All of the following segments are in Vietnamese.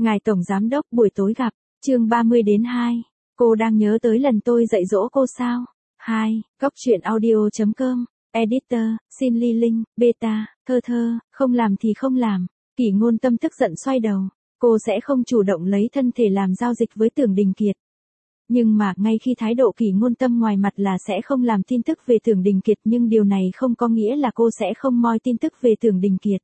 Ngài Tổng Giám Đốc buổi tối gặp, chương 30-2. Cô đang nhớ tới lần tôi dạy dỗ cô sao? 2. Góc truyện audio.com. Editor, xin ly link, beta, thơ, không làm thì không làm. Kỷ Ngôn Tâm tức giận xoay đầu. Cô sẽ không chủ động lấy thân thể làm giao dịch với Tưởng Đình Kiệt. Nhưng mà ngay khi thái độ Kỷ Ngôn Tâm ngoài mặt là sẽ không làm tin tức về Tưởng Đình Kiệt, nhưng điều này không có nghĩa là cô sẽ không moi tin tức về Tưởng Đình Kiệt.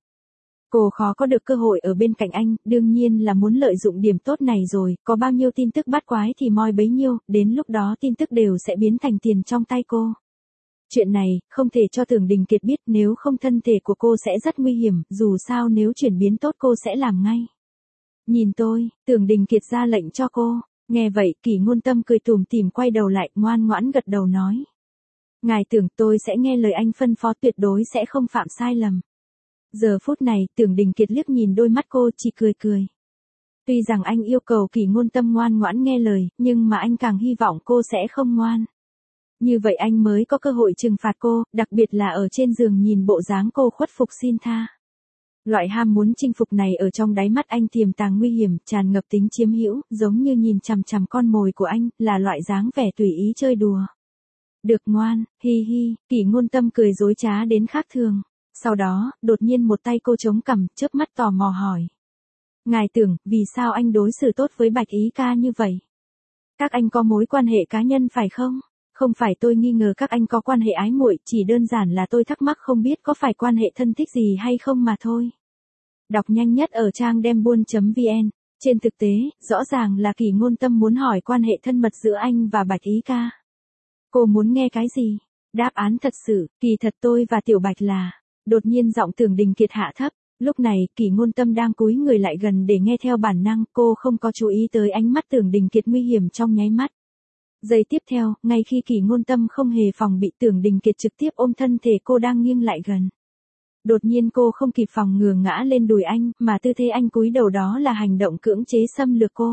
Cô khó có được cơ hội ở bên cạnh anh, đương nhiên là muốn lợi dụng điểm tốt này rồi, có bao nhiêu tin tức bắt quái thì moi bấy nhiêu, đến lúc đó tin tức đều sẽ biến thành tiền trong tay cô. Chuyện này, không thể cho Tưởng Đình Kiệt biết, nếu không thân thể của cô sẽ rất nguy hiểm, dù sao nếu chuyển biến tốt cô sẽ làm ngay. Nhìn tôi, Tưởng Đình Kiệt ra lệnh cho cô. Nghe vậy, Kỷ Ngôn Tâm cười tủm tỉm quay đầu lại, ngoan ngoãn gật đầu nói. Ngài Tưởng, tôi sẽ nghe lời anh phân phó, tuyệt đối sẽ không phạm sai lầm. Giờ phút này, Tưởng Đình Kiệt liếc nhìn đôi mắt cô, chỉ cười. Tuy rằng anh yêu cầu Kỷ Ngôn Tâm ngoan ngoãn nghe lời, nhưng mà anh càng hy vọng cô sẽ không ngoan. Như vậy anh mới có cơ hội trừng phạt cô, đặc biệt là ở trên giường nhìn bộ dáng cô khuất phục xin tha. Loại ham muốn chinh phục này ở trong đáy mắt anh tiềm tàng nguy hiểm, tràn ngập tính chiếm hữu, giống như nhìn chằm chằm con mồi của anh, là loại dáng vẻ tùy ý chơi đùa. Được ngoan, hi hi, Kỷ Ngôn Tâm cười dối trá đến khác thường. Sau đó, đột nhiên một tay cô chống cằm, chớp mắt tò mò hỏi. Ngài Tưởng, vì sao anh đối xử tốt với Bạch Ý ca như vậy? Các anh có mối quan hệ cá nhân phải không? Không phải tôi nghi ngờ các anh có quan hệ ái muội, chỉ đơn giản là tôi thắc mắc không biết có phải quan hệ thân thích gì hay không mà thôi. Đọc nhanh nhất ở trang dembuôn.vn. Trên thực tế, rõ ràng là Kỷ Ngôn Tâm muốn hỏi quan hệ thân mật giữa anh và Bạch Ý ca. Cô muốn nghe cái gì? Đáp án thật sự, kỳ thật tôi và Tiểu Bạch là... Đột nhiên giọng Tưởng Đình Kiệt hạ thấp, lúc này Kỷ Ngôn Tâm đang cúi người lại gần để nghe theo bản năng, cô không có chú ý tới ánh mắt Tưởng Đình Kiệt nguy hiểm trong nháy mắt. Giây tiếp theo, ngay khi Kỷ Ngôn Tâm không hề phòng bị, Tưởng Đình Kiệt trực tiếp ôm thân thể cô đang nghiêng lại gần. Đột nhiên cô không kịp phòng ngừa ngã lên đùi anh, mà tư thế anh cúi đầu đó là hành động cưỡng chế xâm lược cô.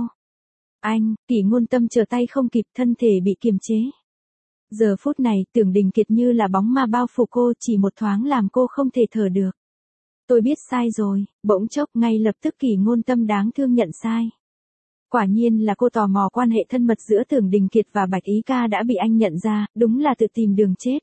Anh, Kỷ Ngôn Tâm trở tay không kịp, thân thể bị kiềm chế. Giờ phút này, Tưởng Đình Kiệt như là bóng ma bao phủ cô, chỉ một thoáng làm cô không thể thở được. Tôi biết sai rồi, bỗng chốc ngay lập tức Kỷ Ngôn Tâm đáng thương nhận sai. Quả nhiên là cô tò mò quan hệ thân mật giữa Tưởng Đình Kiệt và Bạch Ý ca đã bị anh nhận ra, đúng là tự tìm đường chết.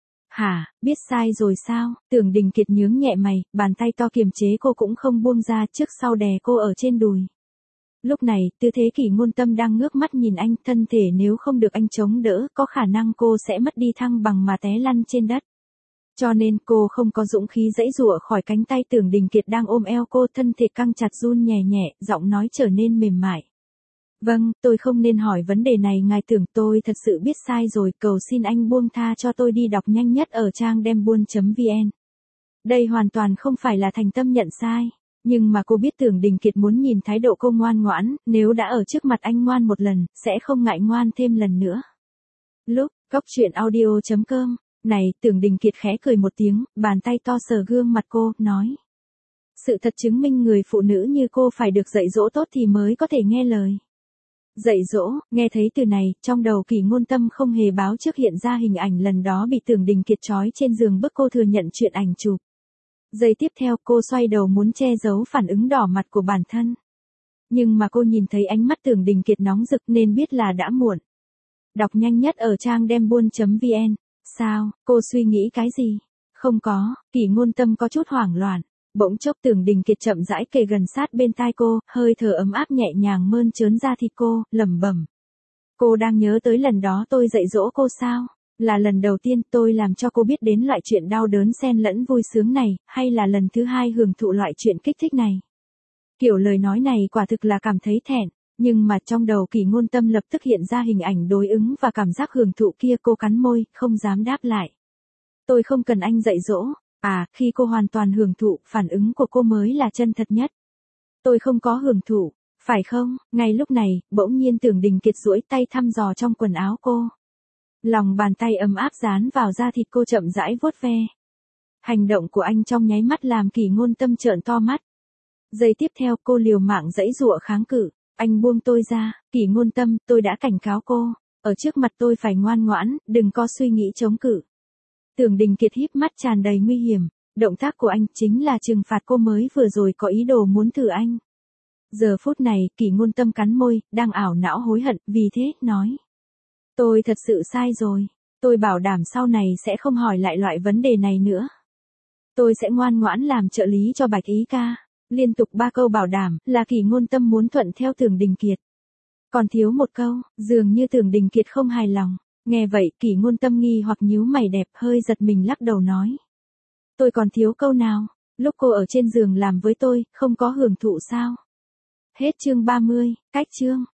Hả, biết sai rồi sao? Tưởng Đình Kiệt nhướng nhẹ mày, bàn tay to kiềm chế cô cũng không buông ra, trước sau đè cô ở trên đùi. Lúc này, tư thế Kỷ Ngôn Tâm đang ngước mắt nhìn anh, thân thể nếu không được anh chống đỡ, có khả năng cô sẽ mất đi thăng bằng mà té lăn trên đất. Cho nên cô không có dũng khí giãy giụa khỏi cánh tay Tưởng Đình Kiệt đang ôm eo cô, thân thể căng chặt run nhẹ nhẹ, giọng nói trở nên mềm mại. Vâng, tôi không nên hỏi vấn đề này ngài Tưởng, tôi thật sự biết sai rồi, cầu xin anh buông tha cho tôi đi. Đọc nhanh nhất ở trang dembuôn.vn. Đây hoàn toàn không phải là thành tâm nhận sai. Nhưng mà cô biết Tưởng Đình Kiệt muốn nhìn thái độ cô ngoan ngoãn, nếu đã ở trước mặt anh ngoan một lần, sẽ không ngại ngoan thêm lần nữa. Lúc, góc truyện audio.com, này, Tưởng Đình Kiệt khẽ cười một tiếng, bàn tay to sờ gương mặt cô, nói. Sự thật chứng minh người phụ nữ như cô phải được dạy dỗ tốt thì mới có thể nghe lời. Dạy dỗ, nghe thấy từ này, trong đầu Kỷ Ngôn Tâm không hề báo trước hiện ra hình ảnh lần đó bị Tưởng Đình Kiệt trói trên giường bức cô thừa nhận chuyện ảnh chụp. Giây tiếp theo cô xoay đầu muốn che giấu phản ứng đỏ mặt của bản thân. Nhưng mà cô nhìn thấy ánh mắt Tưởng Đình Kiệt nóng rực nên biết là đã muộn. Đọc nhanh nhất ở trang dembuôn.vn. Sao, cô suy nghĩ cái gì? Không có, Kỷ Ngôn Tâm có chút hoảng loạn. Bỗng chốc Tưởng Đình Kiệt chậm rãi kề gần sát bên tai cô, hơi thở ấm áp nhẹ nhàng mơn trớn da thịt cô, lẩm bẩm. Cô đang nhớ tới lần đó tôi dạy dỗ cô sao? Là lần đầu tiên tôi làm cho cô biết đến loại chuyện đau đớn xen lẫn vui sướng này, hay là lần thứ hai hưởng thụ loại chuyện kích thích này? Kiểu lời nói này quả thực là cảm thấy thẹn, nhưng mà trong đầu Kỷ Ngôn Tâm lập tức hiện ra hình ảnh đối ứng và cảm giác hưởng thụ kia, cô cắn môi, không dám đáp lại. Tôi không cần anh dạy dỗ. À, khi cô hoàn toàn hưởng thụ, phản ứng của cô mới là chân thật nhất. Tôi không có hưởng thụ, phải không? Ngay lúc này, bỗng nhiên Tưởng Đình Kiệt duỗi tay thăm dò trong quần áo cô. Lòng bàn tay ấm áp dán vào da thịt cô, chậm rãi vuốt ve. Hành động của anh trong nháy mắt làm Kỷ Ngôn Tâm trợn to mắt. Giây tiếp theo cô liều mạng giãy giụa kháng cự. Anh buông tôi ra, Kỷ Ngôn Tâm, tôi đã cảnh cáo cô. Ở trước mặt tôi phải ngoan ngoãn, đừng có suy nghĩ chống cự. Tưởng Đình Kiệt híp mắt tràn đầy nguy hiểm. Động tác của anh chính là trừng phạt cô mới vừa rồi có ý đồ muốn thử anh. Giờ phút này, Kỷ Ngôn Tâm cắn môi, đang ảo não hối hận, vì thế, nói. Tôi thật sự sai rồi. Tôi bảo đảm sau này sẽ không hỏi lại loại vấn đề này nữa. Tôi sẽ ngoan ngoãn làm trợ lý cho Bạch Ý ca. Liên tục 3 câu bảo đảm là Kỷ Ngôn Tâm muốn thuận theo Tưởng Đình Kiệt. Còn thiếu một câu, dường như Tưởng Đình Kiệt không hài lòng. Nghe vậy, Kỷ Ngôn Tâm nghi hoặc nhíu mày đẹp, hơi giật mình lắc đầu nói. Tôi còn thiếu câu nào? Lúc cô ở trên giường làm với tôi, không có hưởng thụ sao? Hết chương 30, cách chương.